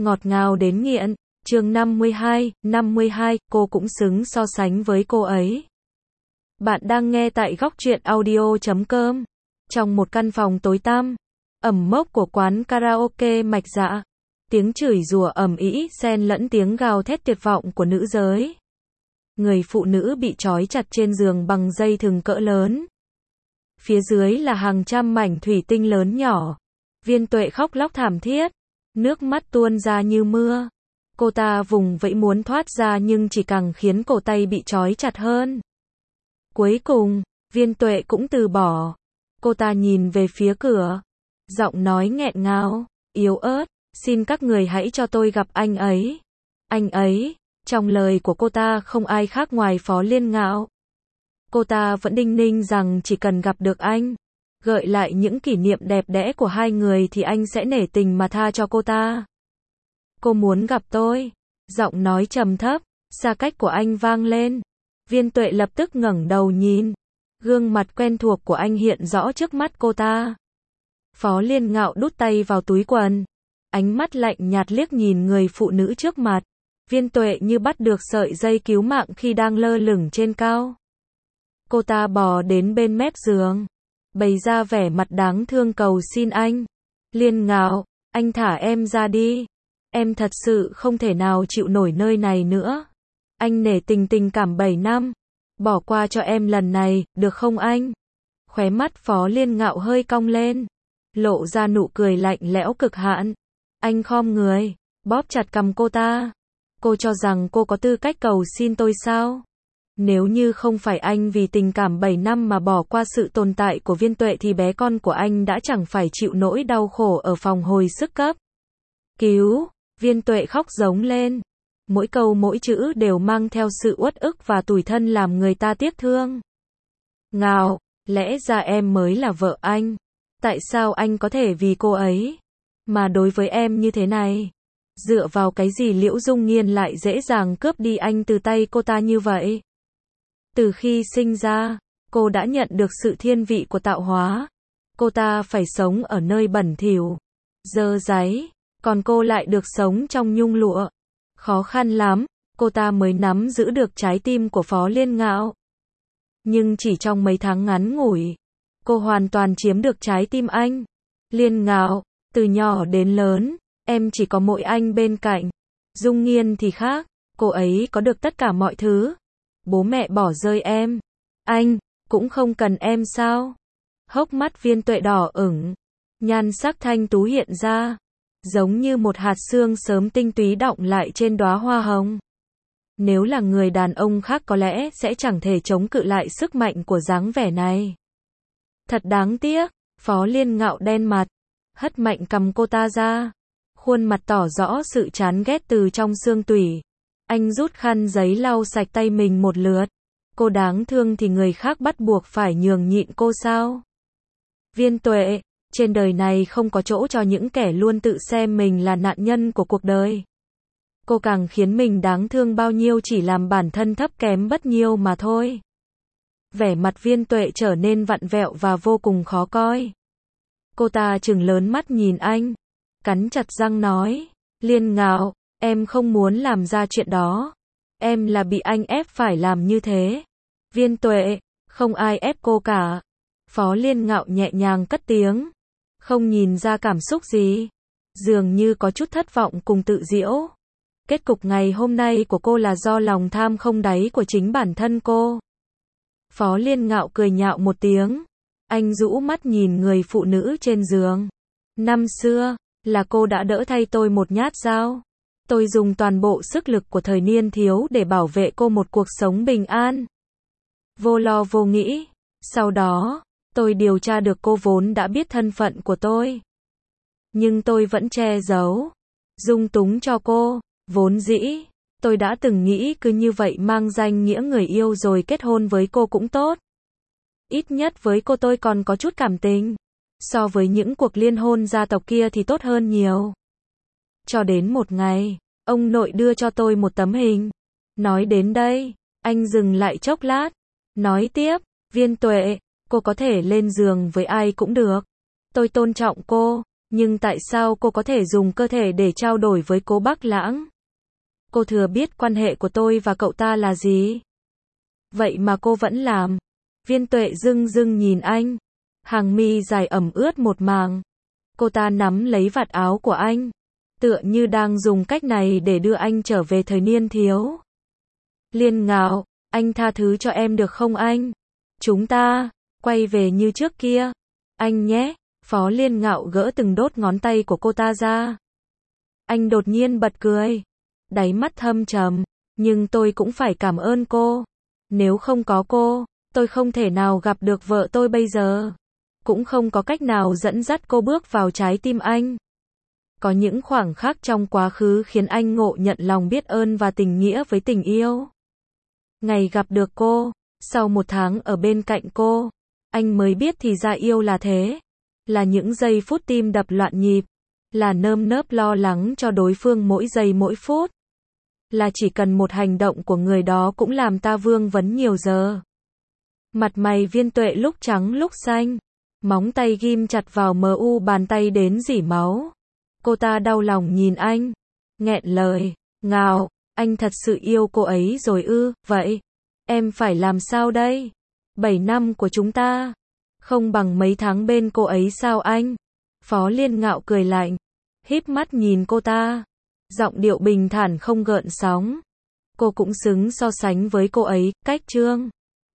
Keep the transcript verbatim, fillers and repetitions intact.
ngọt ngào đến nghiện. Chương năm mươi hai, năm mươi hai, cô cũng xứng so sánh với cô ấy. Bạn đang nghe tại góc truyện audio chấm com. Trong một căn phòng tối tăm, ẩm mốc của quán karaoke Mạch Dạ, tiếng chửi rủa ầm ĩ xen lẫn tiếng gào thét tuyệt vọng của nữ giới. Người phụ nữ bị trói chặt trên giường bằng dây thừng cỡ lớn. Phía dưới là hàng trăm mảnh thủy tinh lớn nhỏ. Viên Tuệ khóc lóc thảm thiết, nước mắt tuôn ra như mưa. Cô ta vùng vẫy muốn thoát ra nhưng chỉ càng khiến cổ tay bị trói chặt hơn. Cuối cùng, Viên Tuệ cũng từ bỏ. Cô ta nhìn về phía cửa, giọng nói nghẹn ngào, yếu ớt, xin các người hãy cho tôi gặp anh ấy. Anh ấy, trong lời của cô ta không ai khác ngoài Phó Liên Ngạo. Cô ta vẫn đinh ninh rằng chỉ cần gặp được anh, gợi lại những kỷ niệm đẹp đẽ của hai người thì anh sẽ nể tình mà tha cho cô ta. Cô muốn gặp tôi. Giọng nói trầm thấp, xa cách của anh vang lên. Viên Tuệ lập tức ngẩng đầu nhìn. Gương mặt quen thuộc của anh hiện rõ trước mắt cô ta. Phó Liên Ngạo đút tay vào túi quần. Ánh mắt lạnh nhạt liếc nhìn người phụ nữ trước mặt. Viên Tuệ như bắt được sợi dây cứu mạng khi đang lơ lửng trên cao. Cô ta bò đến bên mép giường, bày ra vẻ mặt đáng thương cầu xin anh. Liên Ngạo, anh thả em ra đi. Em thật sự không thể nào chịu nổi nơi này nữa. Anh nể tình tình cảm bảy năm. Bỏ qua cho em lần này, được không anh? Khóe mắt Phó Liên Ngạo hơi cong lên, lộ ra nụ cười lạnh lẽo cực hạn. Anh khom người, bóp chặt cằm cô ta. Cô cho rằng cô có tư cách cầu xin tôi sao? Nếu như không phải anh vì tình cảm bảy năm mà bỏ qua sự tồn tại của Viên Tuệ thì bé con của anh đã chẳng phải chịu nỗi đau khổ ở phòng hồi sức cấp cứu. Viên Tuệ khóc giống lên. Mỗi câu mỗi chữ đều mang theo sự uất ức và tủi thân làm người ta tiếc thương. Ngạo, lẽ ra em mới là vợ anh. Tại sao anh có thể vì cô ấy mà đối với em như thế này? Dựa vào cái gì Liễu Dung Nghiên lại dễ dàng cướp đi anh từ tay cô ta như vậy? Từ khi sinh ra, cô đã nhận được sự thiên vị của tạo hóa. Cô ta phải sống ở nơi bẩn thỉu, dơ dáy, còn cô lại được sống trong nhung lụa. Khó khăn lắm, cô ta mới nắm giữ được trái tim của Phó Liên Ngạo. Nhưng chỉ trong mấy tháng ngắn ngủi, cô hoàn toàn chiếm được trái tim anh. Liên Ngạo, từ nhỏ đến lớn, em chỉ có mỗi anh bên cạnh. Dung Nghiên thì khác, cô ấy có được tất cả mọi thứ. Bố mẹ bỏ rơi em. Anh, cũng không cần em sao? Hốc mắt Viên Tuệ đỏ ửng, nhan sắc thanh tú hiện ra, giống như một hạt sương sớm tinh túy đọng lại trên đóa hoa hồng. Nếu là người đàn ông khác có lẽ sẽ chẳng thể chống cự lại sức mạnh của dáng vẻ này. Thật đáng tiếc. Phó Liên Ngạo đen mặt, hất mạnh cằm cô ta ra, khuôn mặt tỏ rõ sự chán ghét từ trong xương tủy. Anh rút khăn giấy lau sạch tay mình một lượt. Cô đáng thương thì người khác bắt buộc phải nhường nhịn cô sao? Viên Tuệ, trên đời này không có chỗ cho những kẻ luôn tự xem mình là nạn nhân của cuộc đời. Cô càng khiến mình đáng thương bao nhiêu chỉ làm bản thân thấp kém bất nhiêu mà thôi. Vẻ mặt Viên Tuệ trở nên vặn vẹo và vô cùng khó coi. Cô ta trừng lớn mắt nhìn anh, cắn chặt răng nói, Liên Ngạo, em không muốn làm ra chuyện đó. Em là bị anh ép phải làm như thế. Viên Tuệ, không ai ép cô cả. Phó Liên Ngạo nhẹ nhàng cất tiếng, không nhìn ra cảm xúc gì, dường như có chút thất vọng cùng tự giễu. Kết cục ngày hôm nay của cô là do lòng tham không đáy của chính bản thân cô. Phó Liên Ngạo cười nhạo một tiếng. Anh rũ mắt nhìn người phụ nữ trên giường. Năm xưa, là cô đã đỡ thay tôi một nhát dao. Tôi dùng toàn bộ sức lực của thời niên thiếu để bảo vệ cô một cuộc sống bình an. Vô lo vô nghĩ. Sau đó, tôi điều tra được cô vốn đã biết thân phận của tôi. Nhưng tôi vẫn che giấu, dung túng cho cô. Vốn dĩ, tôi đã từng nghĩ cứ như vậy mang danh nghĩa người yêu rồi kết hôn với cô cũng tốt. Ít nhất với cô tôi còn có chút cảm tình. So với những cuộc liên hôn gia tộc kia thì tốt hơn nhiều. Cho đến một ngày, ông nội đưa cho tôi một tấm hình. Nói đến đây, anh dừng lại chốc lát. Nói tiếp, Viên Tuệ, cô có thể lên giường với ai cũng được. Tôi tôn trọng cô, Nhưng tại sao cô có thể dùng cơ thể để trao đổi với Cố Bắc Lãng? Cô thừa biết quan hệ của tôi và cậu ta là gì. Vậy mà cô vẫn làm. Viên Tuệ dưng dưng nhìn anh. Hàng mi dài ẩm ướt một màng. Cô ta nắm lấy vạt áo của anh. Tựa như đang dùng cách này để đưa anh trở về thời niên thiếu. Liên Ngạo, anh tha thứ cho em được không anh? Chúng ta, quay về như trước kia. Anh nhé. Phó Liên Ngạo gỡ từng đốt ngón tay của cô ta ra. Anh đột nhiên bật cười. Đáy mắt thâm trầm. Nhưng tôi cũng phải cảm ơn cô. Nếu không có cô, tôi không thể nào gặp được vợ tôi bây giờ. Cũng không có cách nào dẫn dắt cô bước vào trái tim anh. Có những khoảng khắc trong quá khứ khiến anh ngộ nhận lòng biết ơn và tình nghĩa với tình yêu. Ngày gặp được cô, sau một tháng ở bên cạnh cô, anh mới biết thì ra yêu là thế. Là những giây phút tim đập loạn nhịp. Là nơm nớp lo lắng cho đối phương mỗi giây mỗi phút. Là chỉ cần một hành động của người đó cũng làm ta vương vấn nhiều giờ. Mặt mày Viên Tuệ lúc trắng lúc xanh. Móng tay ghim chặt vào mờ u bàn tay đến rỉ máu. Cô ta đau lòng nhìn anh. Nghẹn lời. Ngạo, anh thật sự yêu cô ấy rồi ư? Vậy, em phải làm sao đây? Bảy năm của chúng ta không bằng mấy tháng bên cô ấy sao anh? Phó Liên Ngạo cười lạnh. Híp mắt nhìn cô ta. Giọng điệu bình thản không gợn sóng. Cô cũng xứng so sánh với cô ấy, cách Trương.